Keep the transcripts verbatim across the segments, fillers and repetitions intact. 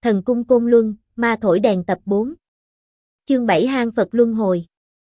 Thần cung Côn Luân, ma thổi đèn tập bốn. Chương bảy Hang Phật Luân Hồi.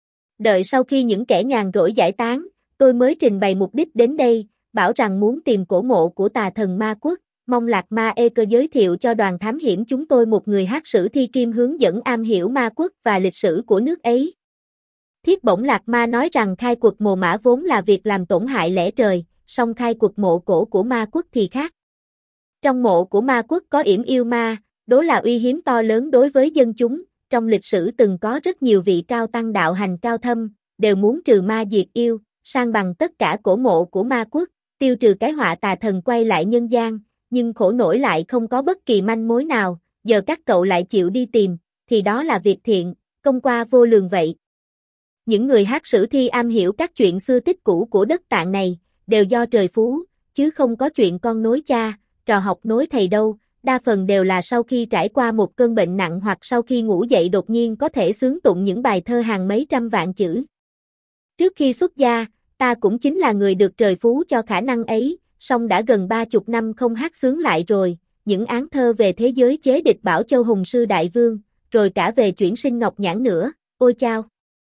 Đợi sau khi những kẻ nhàn rỗi giải tán, tôi mới trình bày mục đích đến đây, bảo rằng muốn tìm cổ mộ của tà thần ma quốc, mong Lạc Ma Ê Cơ giới thiệu cho đoàn thám hiểm chúng tôi một người hát sử thi kim hướng dẫn am hiểu ma quốc và lịch sử của nước ấy. Thiết Bổng Lạc Ma nói rằng khai quật mồ mả vốn là việc làm tổn hại lẽ trời, song khai quật mộ cổ của ma quốc thì khác. Trong mộ của ma quốc có yểm yêu ma, đó là uy hiếm to lớn đối với dân chúng, trong lịch sử từng có rất nhiều vị cao tăng đạo hành cao thâm, đều muốn trừ ma diệt yêu, san bằng tất cả cổ mộ của ma quốc, tiêu trừ cái họa tà thần quay lại nhân gian, nhưng khổ nổi lại không có bất kỳ manh mối nào, giờ các cậu lại chịu đi tìm, thì đó là việc thiện, công qua vô lường vậy. Những người hát sử thi am hiểu các chuyện xưa tích cũ của đất Tạng này, đều do trời phú, chứ không có chuyện con nối cha, trò học nối thầy đâu, đa phần đều là sau khi trải qua một cơn bệnh nặng hoặc sau khi ngủ dậy đột nhiên có thể xướng tụng những bài thơ hàng mấy trăm vạn chữ. Trước khi xuất gia, ta cũng chính là người được trời phú cho khả năng ấy, song đã gần ba chục năm không hát xướng lại rồi, những án thơ về thế giới chế địch Bảo Châu Hùng Sư Đại Vương, rồi cả về chuyển sinh Ngọc Nhãn nữa, ôi chao!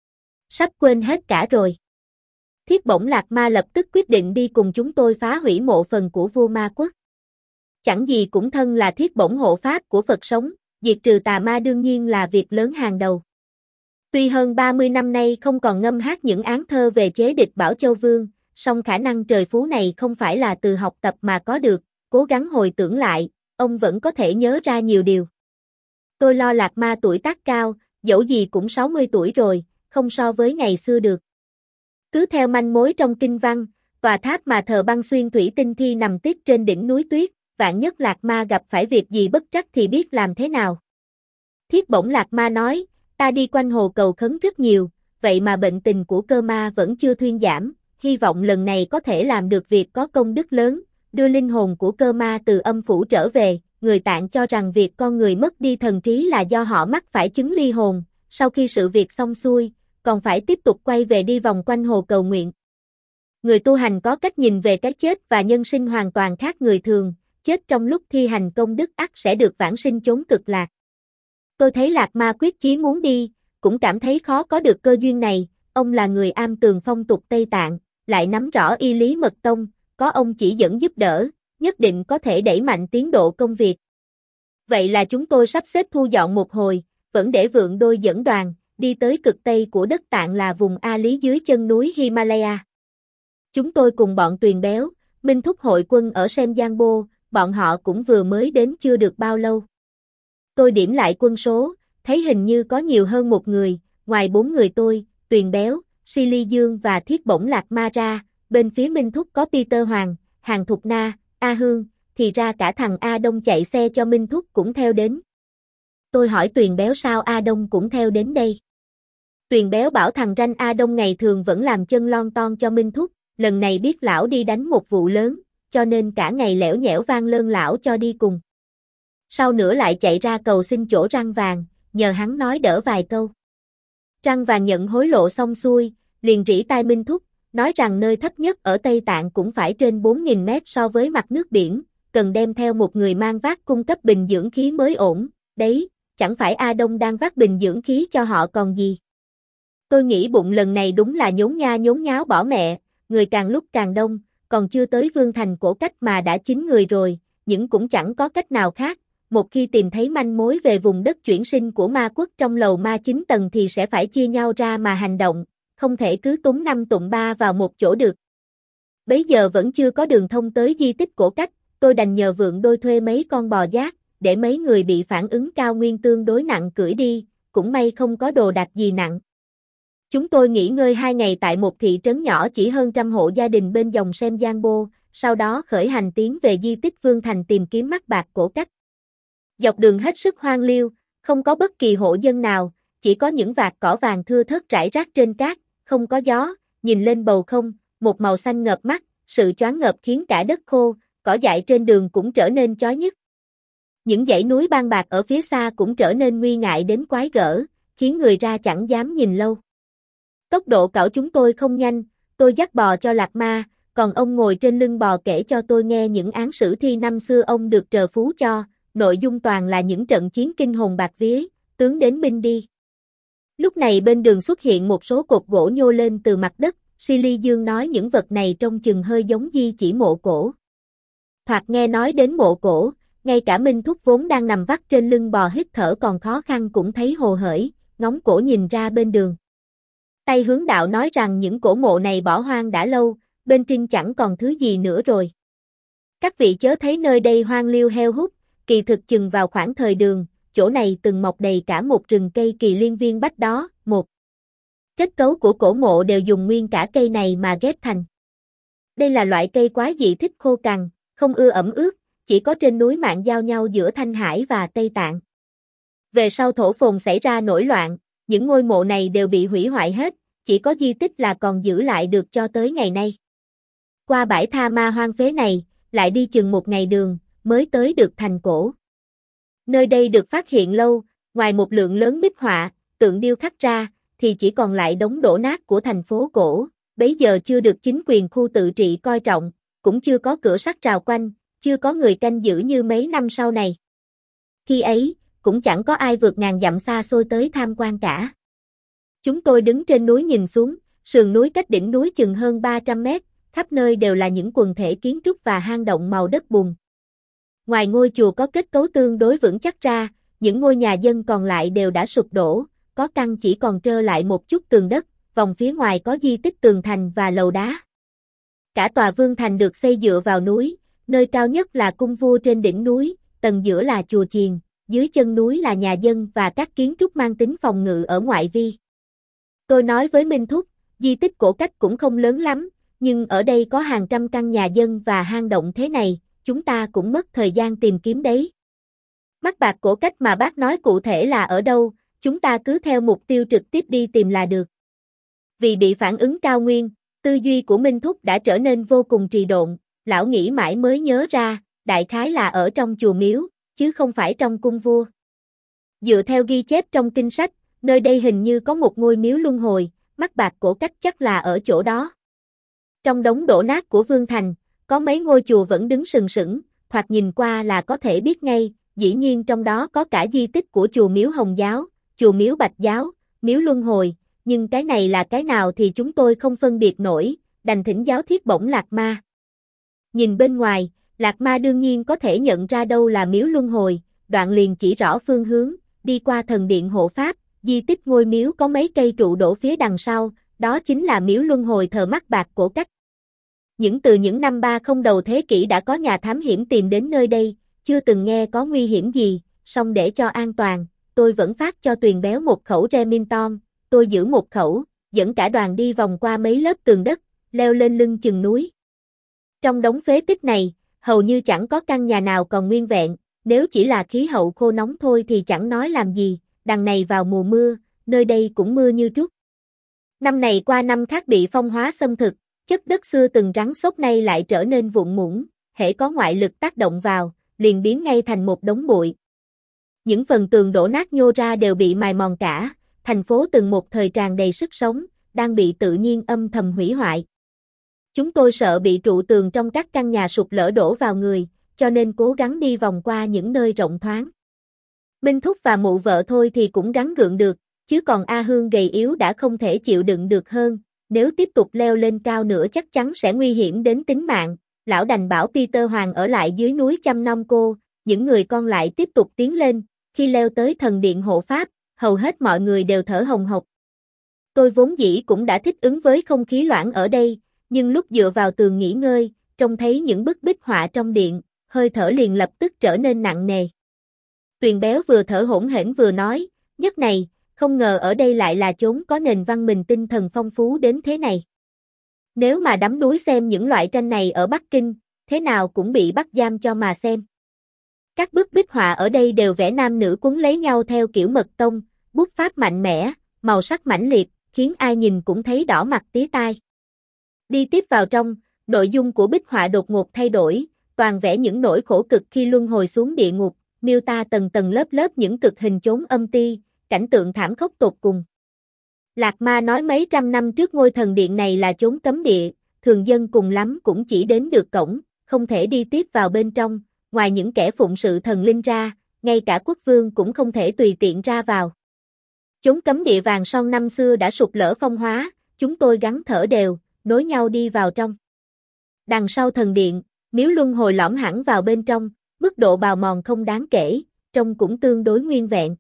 Sắp quên hết cả rồi. Thiết Bổng Lạc Ma lập tức quyết định đi cùng chúng tôi phá hủy mộ phần của vua ma quốc. Chẳng gì cũng thân là thiết bổng hộ pháp của Phật sống, diệt trừ tà ma đương nhiên là việc lớn hàng đầu. Tuy hơn ba mươi năm nay không còn ngâm hát những án thơ về chế địch Bảo Châu Vương, song khả năng trời phú này không phải là từ học tập mà có được, cố gắng hồi tưởng lại, ông vẫn có thể nhớ ra nhiều điều. Tôi lo Lạc Ma tuổi tác cao, dẫu gì cũng sáu mươi tuổi rồi, không so với ngày xưa được. Cứ theo manh mối trong kinh văn, tòa tháp mà thờ băng xuyên thủy tinh thi nằm tiếp trên đỉnh núi tuyết, vạn nhất Lạc Ma gặp phải việc gì bất trắc thì biết làm thế nào. Thiết Bổng Lạc Ma nói, ta đi quanh hồ cầu khấn rất nhiều, vậy mà bệnh tình của cơ ma vẫn chưa thuyên giảm, hy vọng lần này có thể làm được việc có công đức lớn, đưa linh hồn của cơ ma từ âm phủ trở về. Người Tạng cho rằng việc con người mất đi thần trí là do họ mắc phải chứng ly hồn, sau khi sự việc xong xuôi, còn phải tiếp tục quay về đi vòng quanh hồ cầu nguyện. Người tu hành có cách nhìn về cái chết và nhân sinh hoàn toàn khác người thường, chết trong lúc thi hành công đức ắt sẽ được vãng sinh chốn cực lạc. Tôi thấy Lạc Ma quyết chí muốn đi, cũng cảm thấy khó có được cơ duyên này, ông là người am tường phong tục Tây Tạng, lại nắm rõ y lý mật tông, có ông chỉ dẫn giúp đỡ, nhất định có thể đẩy mạnh tiến độ công việc. Vậy là chúng tôi sắp xếp thu dọn một hồi, vẫn để Vượng Đôi dẫn đoàn, đi tới cực Tây của đất Tạng là vùng A Lý dưới chân núi Himalaya. Chúng tôi cùng bọn Tuyền Béo, Minh Thúc hội quân ở Sem Giang Bô, bọn họ cũng vừa mới đến chưa được bao lâu. Tôi điểm lại quân số, thấy hình như có nhiều hơn một người, ngoài bốn người tôi, Tuyền Béo, Si Ly Dương và Thiết Bổng Lạc Ma ra, bên phía Minh Thúc có Peter Hoàng, Hàng Thục Na, A Hương, thì ra cả thằng A Đông chạy xe cho Minh Thúc cũng theo đến. Tôi hỏi Tuyền Béo sao A Đông cũng theo đến đây. Tuyền Béo bảo thằng ranh A Đông ngày thường vẫn làm chân lon ton cho Minh Thúc, lần này biết lão đi đánh một vụ lớn, cho nên cả ngày lẻo nhẽo van lơn lão cho đi cùng. Sau nữa lại chạy ra cầu xin chỗ Răng Vàng, nhờ hắn nói đỡ vài câu. Răng Vàng nhận hối lộ xong xuôi, liền rỉ tai Minh Thúc, nói rằng nơi thấp nhất ở Tây Tạng cũng phải trên bốn nghìn mét so với mặt nước biển, cần đem theo một người mang vác cung cấp bình dưỡng khí mới ổn, đấy, chẳng phải A Đông đang vác bình dưỡng khí cho họ còn gì. Tôi nghĩ bụng lần này đúng là nhốn nha nhốn nháo bỏ mẹ, người càng lúc càng đông, còn chưa tới Vương Thành Cổ Cách mà đã chín người rồi, nhưng cũng chẳng có cách nào khác, một khi tìm thấy manh mối về vùng đất chuyển sinh của ma quốc trong lầu ma chín tầng thì sẽ phải chia nhau ra mà hành động, không thể cứ túng năm tụng ba vào một chỗ được. Bấy giờ vẫn chưa có đường thông tới di tích Cổ Cách, tôi đành nhờ Vượng Đôi thuê mấy con bò giác, để mấy người bị phản ứng cao nguyên tương đối nặng cưỡi đi, cũng may không có đồ đạc gì nặng. Chúng tôi nghỉ ngơi hai ngày tại một thị trấn nhỏ chỉ hơn trăm hộ gia đình bên dòng Sem Giang Bô, sau đó khởi hành tiến về di tích Vương Thành tìm kiếm mắt bạc Cổ Cách. Dọc đường hết sức hoang liêu, không có bất kỳ hộ dân nào, chỉ có những vạt cỏ vàng thưa thớt rải rác trên cát, không có gió, nhìn lên bầu không, một màu xanh ngợp mắt, sự choáng ngợp khiến cả đất khô, cỏ dại trên đường cũng trở nên chói nhức. Những dãy núi ban bạc ở phía xa cũng trở nên nguy ngại đến quái gở, khiến người ra chẳng dám nhìn lâu. Tốc độ cẩu chúng tôi không nhanh, tôi dắt bò cho Lạc Ma, còn ông ngồi trên lưng bò kể cho tôi nghe những án sử thi năm xưa ông được trời phú cho, nội dung toàn là những trận chiến kinh hồn bạt vía, tướng đến binh đi. Lúc này bên đường xuất hiện một số cột gỗ nhô lên từ mặt đất, Silly Dương nói những vật này trông chừng hơi giống di chỉ mộ cổ. Thoạt nghe nói đến mộ cổ, ngay cả Minh Thúc vốn đang nằm vắt trên lưng bò hít thở còn khó khăn cũng thấy hồ hởi, ngóng cổ nhìn ra bên đường. Tây Hướng Đạo nói rằng những cổ mộ này bỏ hoang đã lâu, bên trên chẳng còn thứ gì nữa rồi. Các vị chớ thấy nơi đây hoang liêu heo hút, kỳ thực chừng vào khoảng thời Đường, chỗ này từng mọc đầy cả một rừng cây kỳ liên viên bách đó. Một kết cấu của cổ mộ đều dùng nguyên cả cây này mà ghép thành. Đây là loại cây quái dị thích khô cằn, không ưa ẩm ướt, chỉ có trên núi mạn giao nhau giữa Thanh Hải và Tây Tạng. Về sau thổ phồn xảy ra nổi loạn, những ngôi mộ này đều bị hủy hoại hết, chỉ có di tích là còn giữ lại được cho tới ngày nay. Qua bãi tha ma hoang phế này, lại đi chừng một ngày đường, mới tới được thành cổ. Nơi đây được phát hiện lâu, ngoài một lượng lớn bích họa, tượng điêu khắc ra, thì chỉ còn lại đống đổ nát của thành phố cổ, bấy giờ chưa được chính quyền khu tự trị coi trọng, cũng chưa có cửa sắt rào quanh, chưa có người canh giữ như mấy năm sau này. Khi ấy, cũng chẳng có ai vượt ngàn dặm xa xôi tới tham quan cả. Chúng tôi đứng trên núi nhìn xuống, sườn núi cách đỉnh núi chừng hơn ba trăm mét, khắp nơi đều là những quần thể kiến trúc và hang động màu đất bùn. Ngoài ngôi chùa có kết cấu tương đối vững chắc ra, những ngôi nhà dân còn lại đều đã sụp đổ, có căn chỉ còn trơ lại một chút tường đất, vòng phía ngoài có di tích tường thành và lầu đá. Cả tòa vương thành được xây dựa vào núi, nơi cao nhất là cung vua trên đỉnh núi, tầng giữa là chùa chiền, dưới chân núi là nhà dân và các kiến trúc mang tính phòng ngự ở ngoại vi. Tôi nói với Minh Thúc, di tích cổ cách cũng không lớn lắm, nhưng ở đây có hàng trăm căn nhà dân và hang động thế này, chúng ta cũng mất thời gian tìm kiếm đấy. Mắt bạc cổ cách mà bác nói cụ thể là ở đâu, chúng ta cứ theo mục tiêu trực tiếp đi tìm là được. Vì bị phản ứng cao nguyên, tư duy của Minh Thúc đã trở nên vô cùng trì độn, lão nghĩ mãi mới nhớ ra, đại khái là ở trong chùa miếu, chứ không phải trong cung vua. Dựa theo ghi chép trong kinh sách, nơi đây hình như có một ngôi miếu luân hồi, mắt bạc cổ cách chắc là ở chỗ đó. Trong đống đổ nát của Vương Thành, có mấy ngôi chùa vẫn đứng sừng sững, thoạt nhìn qua là có thể biết ngay, dĩ nhiên trong đó có cả di tích của chùa miếu Hồng Giáo, chùa miếu Bạch Giáo, miếu luân hồi, nhưng cái này là cái nào thì chúng tôi không phân biệt nổi, đành thỉnh giáo thiết bổng Lạc Ma. Nhìn bên ngoài, Lạc Ma đương nhiên có thể nhận ra đâu là miếu luân hồi, đoạn liền chỉ rõ phương hướng, đi qua thần điện hộ pháp, di tích ngôi miếu có mấy cây trụ đổ phía đằng sau, đó chính là miếu luân hồi thờ mắt bạc cổ cách. Những từ những năm ba mươi đầu thế kỷ đã có nhà thám hiểm tìm đến nơi đây, chưa từng nghe có nguy hiểm gì, song để cho an toàn, tôi vẫn phát cho Tuyền Béo một khẩu Remington, tôi giữ một khẩu, dẫn cả đoàn đi vòng qua mấy lớp tường đất, leo lên lưng chừng núi. Trong đống phế tích này, hầu như chẳng có căn nhà nào còn nguyên vẹn, nếu chỉ là khí hậu khô nóng thôi thì chẳng nói làm gì, đằng này vào mùa mưa, nơi đây cũng mưa như trút. Năm này qua năm khác bị phong hóa xâm thực, chất đất xưa từng rắn xốp nay lại trở nên vụn muỗng, hễ có ngoại lực tác động vào, liền biến ngay thành một đống bụi. Những phần tường đổ nát nhô ra đều bị mài mòn cả, thành phố từng một thời tràn đầy sức sống, đang bị tự nhiên âm thầm hủy hoại. Chúng tôi sợ bị trụ tường trong các căn nhà sụp lở đổ vào người, cho nên cố gắng đi vòng qua những nơi rộng thoáng. Minh Thúc và mụ vợ thôi thì cũng gắng gượng được, chứ còn A Hương gầy yếu đã không thể chịu đựng được hơn, nếu tiếp tục leo lên cao nữa chắc chắn sẽ nguy hiểm đến tính mạng. Lão đành bảo Peter Hoàng ở lại dưới núi chăm nom cô, những người còn lại tiếp tục tiến lên, khi leo tới thần điện hộ pháp, hầu hết mọi người đều thở hồng hộc. Tôi vốn dĩ cũng đã thích ứng với không khí loãng ở đây, nhưng lúc dựa vào tường nghỉ ngơi, trông thấy những bức bích họa trong điện, hơi thở liền lập tức trở nên nặng nề. Tuyền Béo vừa thở hổn hển vừa nói, nhất này, không ngờ ở đây lại là chốn có nền văn minh tinh thần phong phú đến thế này. Nếu mà đắm đuối xem những loại tranh này ở Bắc Kinh, thế nào cũng bị bắt giam cho mà xem. Các bức bích họa ở đây đều vẽ nam nữ quấn lấy nhau theo kiểu mật tông, bút pháp mạnh mẽ, màu sắc mãnh liệt, khiến ai nhìn cũng thấy đỏ mặt tía tai. Đi tiếp vào trong, nội dung của bích họa đột ngột thay đổi, toàn vẽ những nỗi khổ cực khi luân hồi xuống địa ngục, miêu tả tầng tầng lớp lớp những cực hình chốn âm ti, cảnh tượng thảm khốc tột cùng. Lạc Ma nói mấy trăm năm trước ngôi thần điện này là chốn cấm địa, thường dân cùng lắm cũng chỉ đến được cổng, không thể đi tiếp vào bên trong, ngoài những kẻ phụng sự thần linh ra, ngay cả quốc vương cũng không thể tùy tiện ra vào. Chốn cấm địa vàng son năm xưa đã sụp lở phong hóa, chúng tôi gắng thở đều, nối nhau đi vào trong. Đằng sau thần điện, miếu luân hồi lõm hẳn vào bên trong, mức độ bào mòn không đáng kể, trông cũng tương đối nguyên vẹn.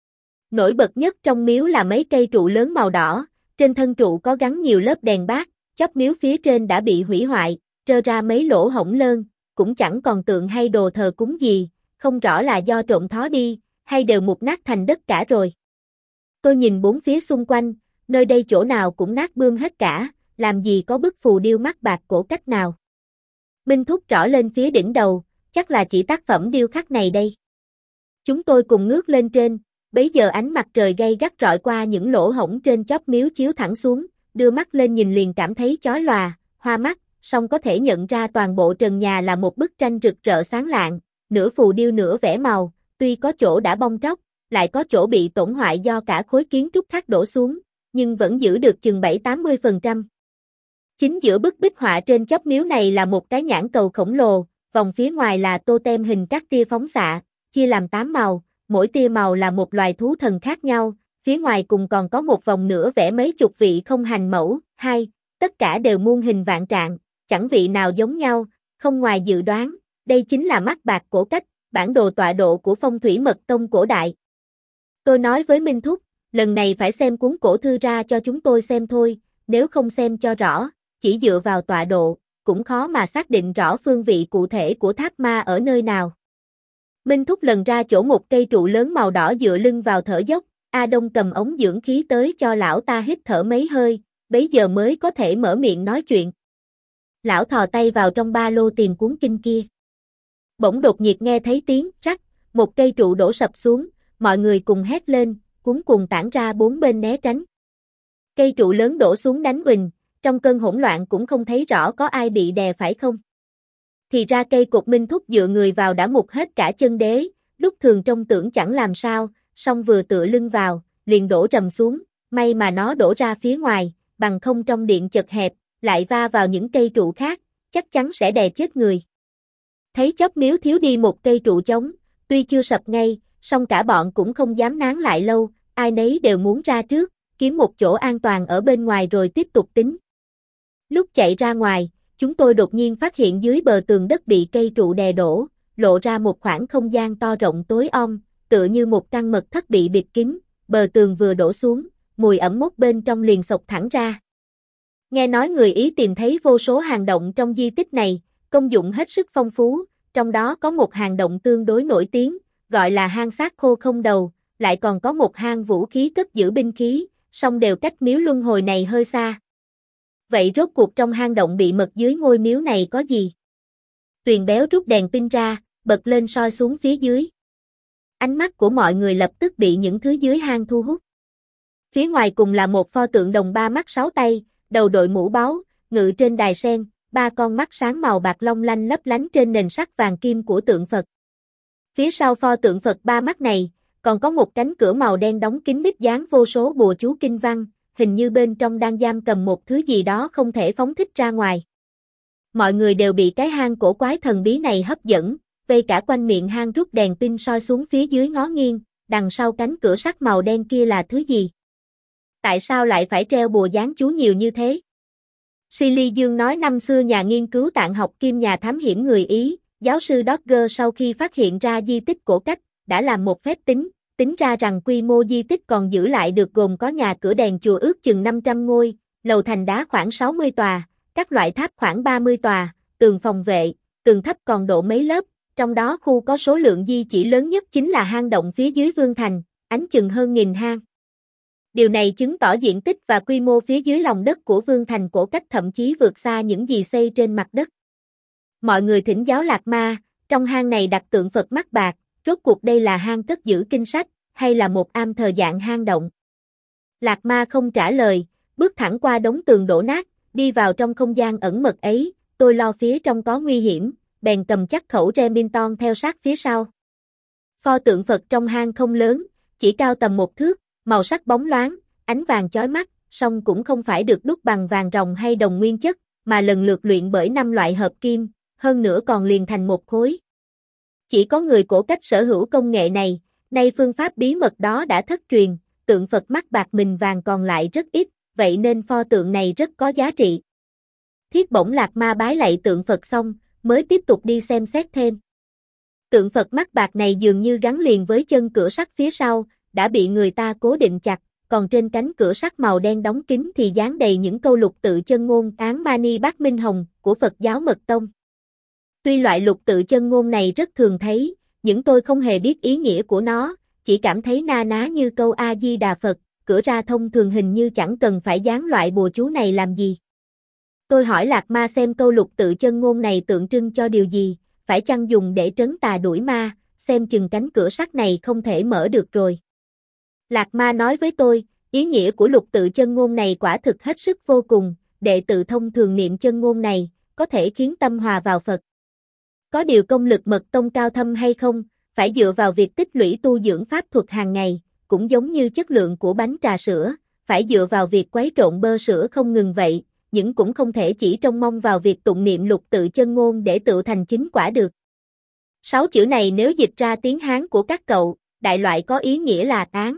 Nổi bật nhất trong miếu là mấy cây trụ lớn màu đỏ, trên thân trụ có gắn nhiều lớp đèn bát, chóp miếu phía trên đã bị hủy hoại, trơ ra mấy lỗ hổng lơn, cũng chẳng còn tượng hay đồ thờ cúng gì, không rõ là do trộm thó đi, hay đều mục nát thành đất cả rồi. Tôi nhìn bốn phía xung quanh, nơi đây chỗ nào cũng nát bươm hết cả, làm gì có bức phù điêu mắt bạc cổ cách nào. Minh thúc trỏ lên phía đỉnh đầu, chắc là chỉ tác phẩm điêu khắc này đây. Chúng tôi cùng ngước lên trên, bấy giờ ánh mặt trời gay gắt rọi qua những lỗ hổng trên chóp miếu chiếu thẳng xuống, đưa mắt lên nhìn liền cảm thấy chói lòa, hoa mắt, song có thể nhận ra toàn bộ trần nhà là một bức tranh rực rỡ sáng lạng, nửa phù điêu nửa vẽ màu, tuy có chỗ đã bong tróc, lại có chỗ bị tổn hoại do cả khối kiến trúc khác đổ xuống, nhưng vẫn giữ được chừng bảy tám mươi phần trăm. Chính giữa bức bích họa trên chóp miếu này là một cái nhãn cầu khổng lồ, vòng phía ngoài là tô tem hình các tia phóng xạ, chia làm tám màu, mỗi tia màu là một loài thú thần khác nhau, phía ngoài cùng còn có một vòng nữa vẽ mấy chục vị không hành mẫu, hai, tất cả đều muôn hình vạn trạng, chẳng vị nào giống nhau, không ngoài dự đoán, đây chính là mắt bạc cổ cách, bản đồ tọa độ của phong thủy mật tông cổ đại. Tôi nói với Minh Thúc, lần này phải xem cuốn cổ thư ra cho chúng tôi xem thôi, nếu không xem cho rõ, chỉ dựa vào tọa độ, cũng khó mà xác định rõ phương vị cụ thể của tháp ma ở nơi nào. Minh Thúc lần ra chỗ một cây trụ lớn màu đỏ dựa lưng vào thở dốc, A Đông cầm ống dưỡng khí tới cho lão ta hít thở mấy hơi, bấy giờ mới có thể mở miệng nói chuyện. Lão thò tay vào trong ba lô tìm cuốn kinh kia. Bỗng đột nhiệt nghe thấy tiếng rắc, một cây trụ đổ sập xuống, mọi người cùng hét lên, cuống cuồng tản ra bốn bên né tránh. Cây trụ lớn đổ xuống đánh huỳnh, trong cơn hỗn loạn cũng không thấy rõ có ai bị đè phải không. Thì ra cây cột Minh Thúc dựa người vào đã mục hết cả chân đế, lúc thường trông tưởng chẳng làm sao, song vừa tựa lưng vào, liền đổ rầm xuống, may mà nó đổ ra phía ngoài, bằng không trong điện chật hẹp, lại va vào những cây trụ khác, chắc chắn sẽ đè chết người. Thấy chóp miếu thiếu đi một cây trụ chống, tuy chưa sập ngay, song cả bọn cũng không dám nán lại lâu, ai nấy đều muốn ra trước, kiếm một chỗ an toàn ở bên ngoài rồi tiếp tục tính. Lúc chạy ra ngoài, chúng tôi đột nhiên phát hiện dưới bờ tường đất bị cây trụ đè đổ, lộ ra một khoảng không gian to rộng tối om, tựa như một căn mật thất bị bịt kín, bờ tường vừa đổ xuống, mùi ẩm mốc bên trong liền xộc thẳng ra. Nghe nói người Ý tìm thấy vô số hang động trong di tích này, công dụng hết sức phong phú, trong đó có một hang động tương đối nổi tiếng, gọi là hang xác khô không đầu, lại còn có một hang vũ khí cất giữ binh khí, song đều cách miếu luân hồi này hơi xa. Vậy rốt cuộc trong hang động bị mật dưới ngôi miếu này có gì? Tuyền béo rút đèn pin ra, bật lên soi xuống phía dưới. Ánh mắt của mọi người lập tức bị những thứ dưới hang thu hút. Phía ngoài cùng là một pho tượng đồng ba mắt sáu tay, đầu đội mũ báu, ngự trên đài sen, ba con mắt sáng màu bạc long lanh lấp lánh trên nền sắt vàng kim của tượng Phật. Phía sau pho tượng Phật ba mắt này, còn có một cánh cửa màu đen đóng kín bích dán vô số bùa chú kinh văn, hình như bên trong đang giam cầm một thứ gì đó không thể phóng thích ra ngoài. Mọi người đều bị cái hang cổ quái thần bí này hấp dẫn, vây cả quanh miệng hang rút đèn pin soi xuống phía dưới ngó nghiêng, đằng sau cánh cửa sắt màu đen kia là thứ gì? Tại sao lại phải treo bùa dán chú nhiều như thế? Silly Dương nói năm xưa nhà nghiên cứu tạng học kim nhà thám hiểm người Ý, giáo sư Dodger sau khi phát hiện ra di tích cổ cách, đã làm một phép tính, tính ra rằng quy mô di tích còn giữ lại được gồm có nhà cửa đèn chùa ước chừng năm trăm ngôi, lầu thành đá khoảng sáu mươi tòa, các loại tháp khoảng ba mươi tòa, tường phòng vệ, tường thấp còn độ mấy lớp, trong đó khu có số lượng di chỉ lớn nhất chính là hang động phía dưới Vương Thành, ánh chừng hơn nghìn hang. Điều này chứng tỏ diện tích và quy mô phía dưới lòng đất của Vương Thành cổ cách thậm chí vượt xa những gì xây trên mặt đất. Mọi người thỉnh giáo Lạc Ma, trong hang này đặt tượng Phật mắt bạc, rốt cuộc đây là hang cất giữ kinh sách, hay là một am thờ dạng hang động? Lạc Ma không trả lời, bước thẳng qua đống tường đổ nát, đi vào trong không gian ẩn mật ấy, tôi lo phía trong có nguy hiểm, bèn cầm chắc khẩu Remington theo sát phía sau. Pho tượng Phật trong hang không lớn, chỉ cao tầm một thước, màu sắc bóng loáng, ánh vàng chói mắt, song cũng không phải được đúc bằng vàng ròng hay đồng nguyên chất, mà lần lượt luyện bởi năm loại hợp kim, hơn nữa còn liền thành một khối. Chỉ có người cổ cách sở hữu công nghệ này, nay phương pháp bí mật đó đã thất truyền, tượng Phật mắt bạc mình vàng còn lại rất ít, vậy nên pho tượng này rất có giá trị. Thiết Bổng Lạc Ma bái lạy tượng Phật xong, mới tiếp tục đi xem xét thêm. Tượng Phật mắt bạc này dường như gắn liền với chân cửa sắt phía sau, đã bị người ta cố định chặt, còn trên cánh cửa sắt màu đen đóng kín thì dán đầy những câu lục tự chân ngôn án Mani Bát Minh Hồng của Phật giáo Mật Tông. Tuy loại lục tự chân ngôn này rất thường thấy, nhưng tôi không hề biết ý nghĩa của nó, chỉ cảm thấy na ná như câu A Di Đà Phật, cửa ra thông thường hình như chẳng cần phải dán loại bùa chú này làm gì. Tôi hỏi Lạc Ma xem câu lục tự chân ngôn này tượng trưng cho điều gì, phải chăng dùng để trấn tà đuổi ma, xem chừng cánh cửa sắt này không thể mở được rồi. Lạc Ma nói với tôi, ý nghĩa của lục tự chân ngôn này quả thực hết sức vô cùng, đệ tử thông thường niệm chân ngôn này, có thể khiến tâm hòa vào Phật. Có điều công lực Mật Tông cao thâm hay không, phải dựa vào việc tích lũy tu dưỡng pháp thuật hàng ngày, cũng giống như chất lượng của bánh trà sữa, phải dựa vào việc quấy trộn bơ sữa không ngừng vậy, nhưng cũng không thể chỉ trông mong vào việc tụng niệm lục tự chân ngôn để tự thành chính quả được. Sáu chữ này nếu dịch ra tiếng Hán của các cậu, đại loại có ý nghĩa là án.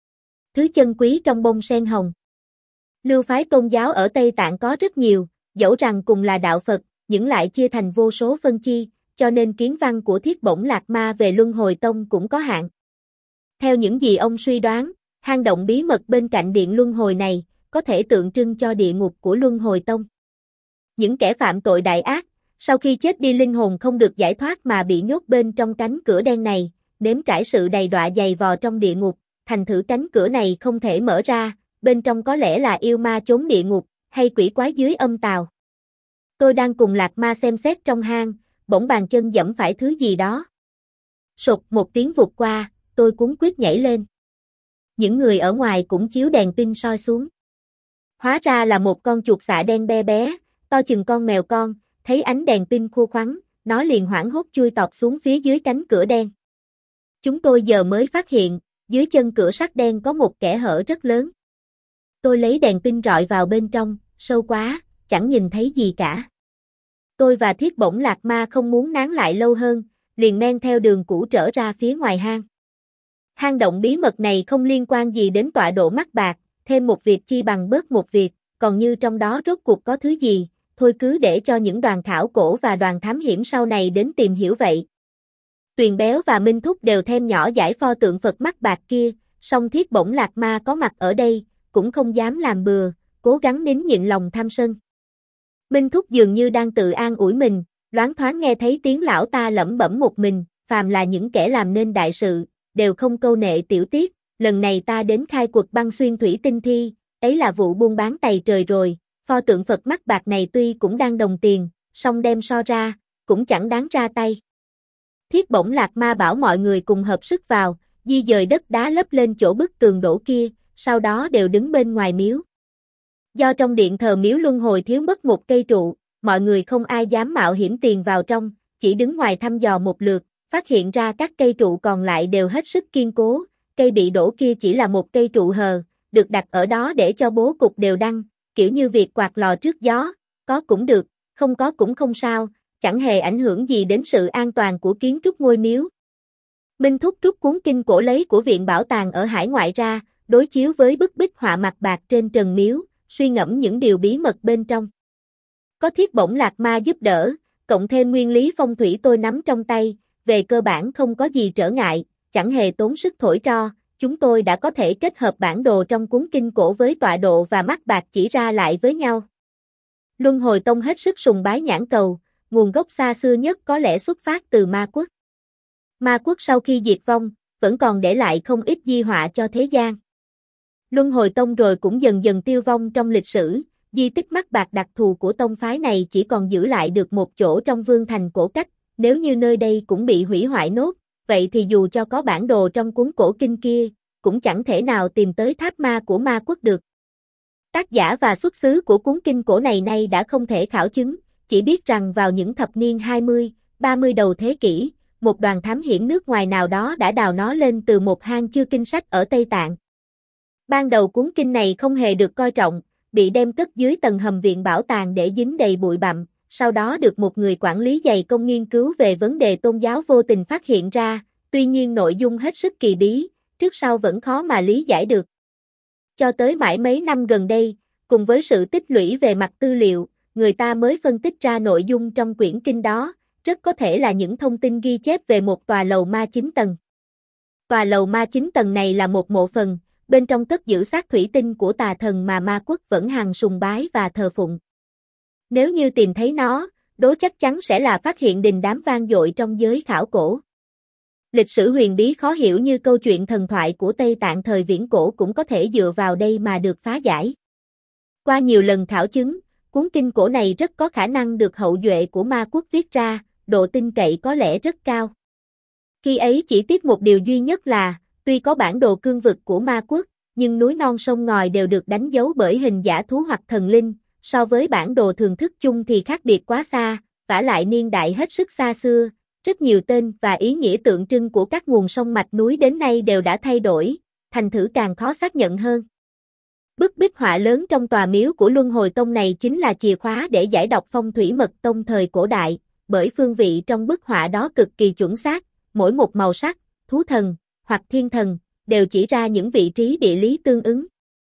Thứ chân quý trong bông sen hồng. Lưu phái tôn giáo ở Tây Tạng có rất nhiều, dẫu rằng cùng là đạo Phật, nhưng lại chia thành vô số phân chi, cho nên kiến văn của Thiết Bổng Lạc Ma về Luân Hồi Tông cũng có hạn. Theo những gì ông suy đoán, hang động bí mật bên cạnh điện Luân Hồi này, có thể tượng trưng cho địa ngục của Luân Hồi Tông. Những kẻ phạm tội đại ác, sau khi chết đi linh hồn không được giải thoát mà bị nhốt bên trong cánh cửa đen này, nếm trải sự đầy đọa dày vò trong địa ngục, thành thử cánh cửa này không thể mở ra, bên trong có lẽ là yêu ma trốn địa ngục, hay quỷ quái dưới âm tào. Tôi đang cùng Lạc Ma xem xét trong hang, bỗng bàn chân giẫm phải thứ gì đó. Sụt một tiếng vụt qua, tôi cuống quýt nhảy lên. Những người ở ngoài cũng chiếu đèn pin soi xuống. Hóa ra là một con chuột xạ đen be bé, to chừng con mèo con, thấy ánh đèn pin khô khoắn, nó liền hoảng hốt chui tọt xuống phía dưới cánh cửa đen. Chúng tôi giờ mới phát hiện, dưới chân cửa sắt đen có một kẽ hở rất lớn. Tôi lấy đèn pin rọi vào bên trong, sâu quá, chẳng nhìn thấy gì cả. Tôi và Thiết Bổng Lạc Ma không muốn nán lại lâu hơn, liền men theo đường cũ trở ra phía ngoài hang. Hang động bí mật này không liên quan gì đến tọa độ mắt bạc, thêm một việc chi bằng bớt một việc, còn như trong đó rốt cuộc có thứ gì, thôi cứ để cho những đoàn khảo cổ và đoàn thám hiểm sau này đến tìm hiểu vậy. Tuyền Béo và Minh Thúc đều thêm nhỏ giải pho tượng Phật mắt bạc kia, song Thiết Bổng Lạc Ma có mặt ở đây, cũng không dám làm bừa, cố gắng nín nhịn lòng tham sân. Minh Thúc dường như đang tự an ủi mình, loáng thoáng nghe thấy tiếng lão ta lẩm bẩm một mình, phàm là những kẻ làm nên đại sự, đều không câu nệ tiểu tiết, lần này ta đến khai cuộc băng xuyên thủy tinh thi, ấy là vụ buôn bán tày trời rồi, pho tượng Phật mắt bạc này tuy cũng đang đồng tiền, song đem so ra, cũng chẳng đáng ra tay. Thiết Bổng Lạc Ma bảo mọi người cùng hợp sức vào, di dời đất đá lấp lên chỗ bức tường đổ kia, sau đó đều đứng bên ngoài miếu. Do trong điện thờ miếu Luân Hồi thiếu mất một cây trụ, mọi người không ai dám mạo hiểm tiền vào trong, chỉ đứng ngoài thăm dò một lượt, phát hiện ra các cây trụ còn lại đều hết sức kiên cố, cây bị đổ kia chỉ là một cây trụ hờ, được đặt ở đó để cho bố cục đều đặn, kiểu như việc quạt lò trước gió, có cũng được, không có cũng không sao, chẳng hề ảnh hưởng gì đến sự an toàn của kiến trúc ngôi miếu. Minh Thúc rút cuốn kinh cổ lấy của viện bảo tàng ở hải ngoại ra, đối chiếu với bức bích họa mặt bạc trên trần miếu, suy ngẫm những điều bí mật bên trong. Có Thiết Bổng Lạc Ma giúp đỡ, cộng thêm nguyên lý phong thủy tôi nắm trong tay, về cơ bản không có gì trở ngại, chẳng hề tốn sức thổi tro, chúng tôi đã có thể kết hợp bản đồ trong cuốn kinh cổ với tọa độ và mắt bạc chỉ ra lại với nhau. Luân Hồi Tông hết sức sùng bái nhãn cầu, nguồn gốc xa xưa nhất có lẽ xuất phát từ Ma Quốc. Ma Quốc sau khi diệt vong, vẫn còn để lại không ít di họa cho thế gian. Luân Hồi Tông rồi cũng dần dần tiêu vong trong lịch sử, di tích mắt bạc đặc thù của tông phái này chỉ còn giữ lại được một chỗ trong vương thành cổ cách, nếu như nơi đây cũng bị hủy hoại nốt, vậy thì dù cho có bản đồ trong cuốn cổ kinh kia, cũng chẳng thể nào tìm tới tháp ma của Ma Quốc được. Tác giả và xuất xứ của cuốn kinh cổ này nay đã không thể khảo chứng, chỉ biết rằng vào những thập niên hai mươi, ba mươi đầu thế kỷ, một đoàn thám hiểm nước ngoài nào đó đã đào nó lên từ một hang chưa kinh sách ở Tây Tạng. Ban đầu cuốn kinh này không hề được coi trọng, bị đem cất dưới tầng hầm viện bảo tàng để dính đầy bụi bặm, sau đó được một người quản lý dày công nghiên cứu về vấn đề tôn giáo vô tình phát hiện ra, tuy nhiên nội dung hết sức kỳ bí, trước sau vẫn khó mà lý giải được. Cho tới mãi mấy năm gần đây, cùng với sự tích lũy về mặt tư liệu, người ta mới phân tích ra nội dung trong quyển kinh đó, rất có thể là những thông tin ghi chép về một tòa lầu ma chín tầng. Tòa lầu ma chín tầng này là một mộ phần, bên trong cất giữ xác thủy tinh của tà thần mà ma quốc vẫn hằng sùng bái và thờ phụng. Nếu như tìm thấy nó, đố chắc chắn sẽ là phát hiện đình đám vang dội trong giới khảo cổ. Lịch sử huyền bí khó hiểu như câu chuyện thần thoại của Tây Tạng thời viễn cổ cũng có thể dựa vào đây mà được phá giải. Qua nhiều lần khảo chứng, cuốn kinh cổ này rất có khả năng được hậu duệ của ma quốc viết ra, độ tin cậy có lẽ rất cao. Khi ấy chỉ tiếc một điều duy nhất là, tuy có bản đồ cương vực của ma quốc, nhưng núi non sông ngòi đều được đánh dấu bởi hình giả thú hoặc thần linh, so với bản đồ thường thức chung thì khác biệt quá xa, vả lại niên đại hết sức xa xưa, rất nhiều tên và ý nghĩa tượng trưng của các nguồn sông mạch núi đến nay đều đã thay đổi, thành thử càng khó xác nhận hơn. Bức bích họa lớn trong tòa miếu của Luân Hồi Tông này chính là chìa khóa để giải đọc phong thủy mật tông thời cổ đại, bởi phương vị trong bức họa đó cực kỳ chuẩn xác, mỗi một màu sắc, thú thần, hoặc thiên thần, đều chỉ ra những vị trí địa lý tương ứng.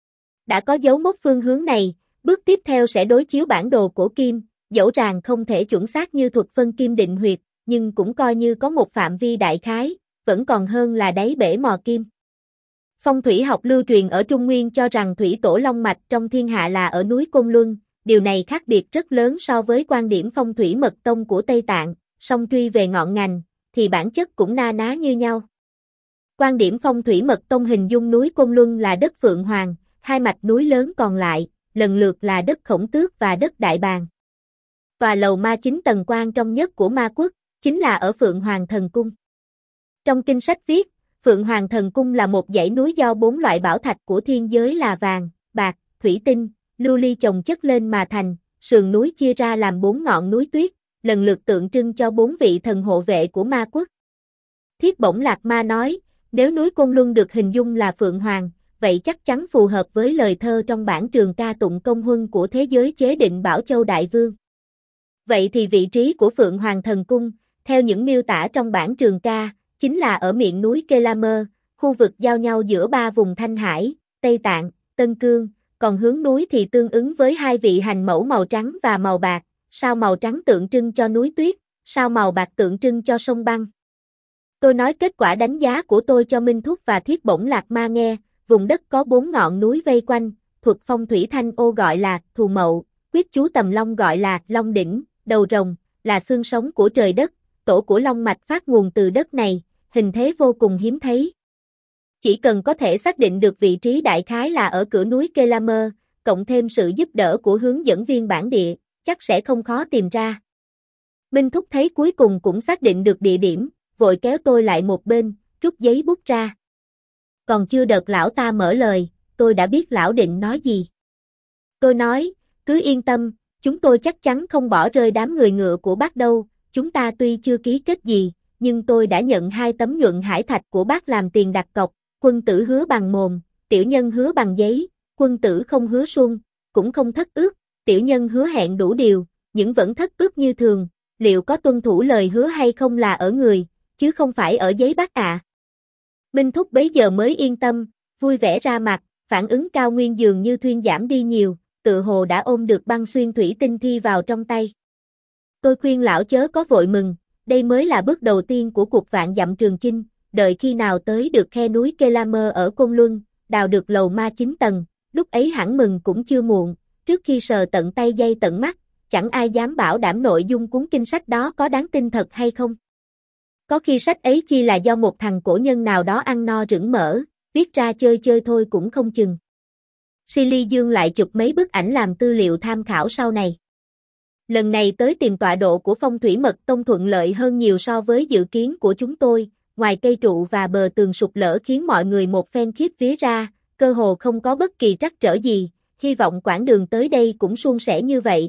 Đã có dấu mốc phương hướng này, bước tiếp theo sẽ đối chiếu bản đồ cổ kim, dẫu rằng không thể chuẩn xác như thuật phân kim định huyệt, nhưng cũng coi như có một phạm vi đại khái, vẫn còn hơn là đáy bể mò kim. Phong thủy học lưu truyền ở Trung Nguyên cho rằng thủy tổ long mạch trong thiên hạ là ở núi Côn Luân, điều này khác biệt rất lớn so với quan điểm phong thủy mật tông của Tây Tạng, song truy về ngọn ngành, thì bản chất cũng na ná như nhau. Quan điểm phong thủy mật tông hình dung núi Côn Luân là đất Phượng Hoàng, hai mạch núi lớn còn lại, lần lượt là đất Khổng Tước và đất Đại Bàng. Tòa lầu ma chín tầng quan trọng nhất của ma quốc, chính là ở Phượng Hoàng Thần Cung. Trong kinh sách viết, Phượng Hoàng Thần Cung là một dãy núi do bốn loại bảo thạch của thiên giới là vàng, bạc, thủy tinh, lưu ly chồng chất lên mà thành, sườn núi chia ra làm bốn ngọn núi tuyết, lần lượt tượng trưng cho bốn vị thần hộ vệ của ma quốc. Thiết Bổng Lạc Ma nói, nếu núi Côn Luân được hình dung là Phượng Hoàng, vậy chắc chắn phù hợp với lời thơ trong bản trường ca tụng công huân của thế giới chế định Bảo Châu Đại Vương. Vậy thì vị trí của Phượng Hoàng Thần Cung, theo những miêu tả trong bản trường ca, chính là ở miệng núi Kelamer, khu vực giao nhau giữa ba vùng Thanh Hải, Tây Tạng, Tân Cương, còn hướng núi thì tương ứng với hai vị hành mẫu màu trắng và màu bạc, sao màu trắng tượng trưng cho núi tuyết, sao màu bạc tượng trưng cho sông băng. Tôi nói kết quả đánh giá của tôi cho Minh Thúc và Thiết Bổng Lạc Ma nghe, vùng đất có bốn ngọn núi vây quanh, thuật phong thủy Thanh Ô gọi là Thù Mậu, quyết chú Tầm Long gọi là Long Đỉnh, đầu rồng, là xương sống của trời đất, tổ của Long Mạch phát nguồn từ đất này, hình thế vô cùng hiếm thấy. Chỉ cần có thể xác định được vị trí đại khái là ở cửa núi Kelamer, cộng thêm sự giúp đỡ của hướng dẫn viên bản địa, chắc sẽ không khó tìm ra. Minh Thúc thấy cuối cùng cũng xác định được địa điểm, vội kéo tôi lại một bên, rút giấy bút ra. Còn chưa đợt lão ta mở lời, tôi đã biết lão định nói gì. Tôi nói, cứ yên tâm, chúng tôi chắc chắn không bỏ rơi đám người ngựa của bác đâu, chúng ta tuy chưa ký kết gì, nhưng tôi đã nhận hai tấm nhuận hải thạch của bác làm tiền đặt cọc, quân tử hứa bằng mồm, tiểu nhân hứa bằng giấy, quân tử không hứa suông, cũng không thất ước, tiểu nhân hứa hẹn đủ điều, những vẫn thất ước như thường, liệu có tuân thủ lời hứa hay không là ở người, chứ không phải ở giấy bác ạ. À. Minh Thúc bấy giờ mới yên tâm, vui vẻ ra mặt, phản ứng cao nguyên dường như thuyên giảm đi nhiều, tự hồ đã ôm được băng xuyên thủy tinh thi vào trong tay. Tôi khuyên lão chớ có vội mừng, đây mới là bước đầu tiên của cuộc vạn dặm trường chinh, đợi khi nào tới được khe núi Kelamer ở Côn Luân, đào được lầu ma chín tầng, lúc ấy hẳn mừng cũng chưa muộn, trước khi sờ tận tay dây tận mắt, chẳng ai dám bảo đảm nội dung cuốn kinh sách đó có đáng tin thật hay không. Có khi sách ấy chi là do một thằng cổ nhân nào đó ăn no rửng mỡ, viết ra chơi chơi thôi cũng không chừng. Silly Dương lại chụp mấy bức ảnh làm tư liệu tham khảo sau này. Lần này tới tìm tọa độ của phong thủy mật tông thuận lợi hơn nhiều so với dự kiến của chúng tôi, ngoài cây trụ và bờ tường sụp lở khiến mọi người một phen khiếp vía ra, cơ hồ không có bất kỳ trắc trở gì, hy vọng quãng đường tới đây cũng suôn sẻ như vậy.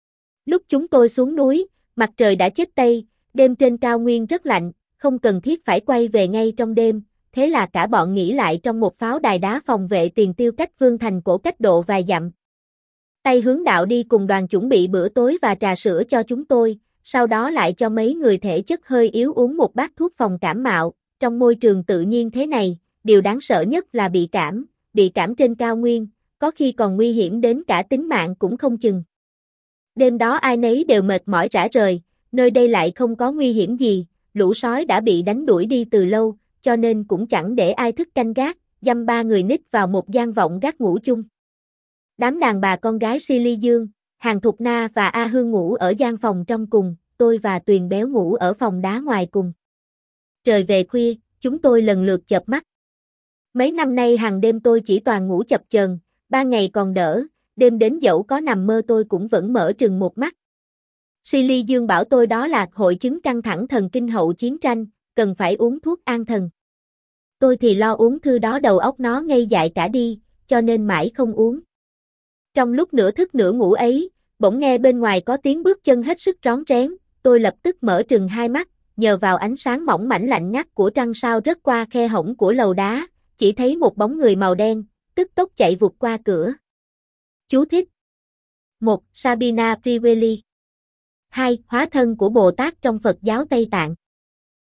Lúc chúng tôi xuống núi, mặt trời đã chết tây, đêm trên cao nguyên rất lạnh, không cần thiết phải quay về ngay trong đêm, thế là cả bọn nghỉ lại trong một pháo đài đá phòng vệ tiền tiêu cách Vương Thành cổ cách độ vài dặm. Tay hướng đạo đi cùng đoàn chuẩn bị bữa tối và trà sữa cho chúng tôi, sau đó lại cho mấy người thể chất hơi yếu uống một bát thuốc phòng cảm mạo. Trong môi trường tự nhiên thế này, điều đáng sợ nhất là bị cảm, bị cảm trên cao nguyên, có khi còn nguy hiểm đến cả tính mạng cũng không chừng. Đêm đó ai nấy đều mệt mỏi rã rời, nơi đây lại không có nguy hiểm gì, lũ sói đã bị đánh đuổi đi từ lâu, cho nên cũng chẳng để ai thức canh gác, dăm ba người ních vào một gian vọng gác ngủ chung. Đám đàn bà con gái Si Ly Dương, Hàn Thục Na và A Hương ngủ ở gian phòng trong cùng, tôi và Tuyền Béo ngủ ở phòng đá ngoài cùng. Trời về khuya, chúng tôi lần lượt chợp mắt. Mấy năm nay hàng đêm tôi chỉ toàn ngủ chập chờn, ban ngày còn đỡ, đêm đến dẫu có nằm mơ tôi cũng vẫn mở trừng một mắt. Si Ly Dương bảo tôi đó là hội chứng căng thẳng thần kinh hậu chiến tranh, cần phải uống thuốc an thần. Tôi thì lo uống thứ đó đầu óc nó ngây dại cả đi, cho nên mãi không uống. Trong lúc nửa thức nửa ngủ ấy, bỗng nghe bên ngoài có tiếng bước chân hết sức rón rén, tôi lập tức mở trừng hai mắt, nhờ vào ánh sáng mỏng mảnh lạnh ngắt của trăng sao rớt qua khe hổng của lầu đá, chỉ thấy một bóng người màu đen, tức tốc chạy vụt qua cửa. Chú thích. một. Sabina Priweli. hai. Hóa thân của Bồ Tát trong Phật giáo Tây Tạng.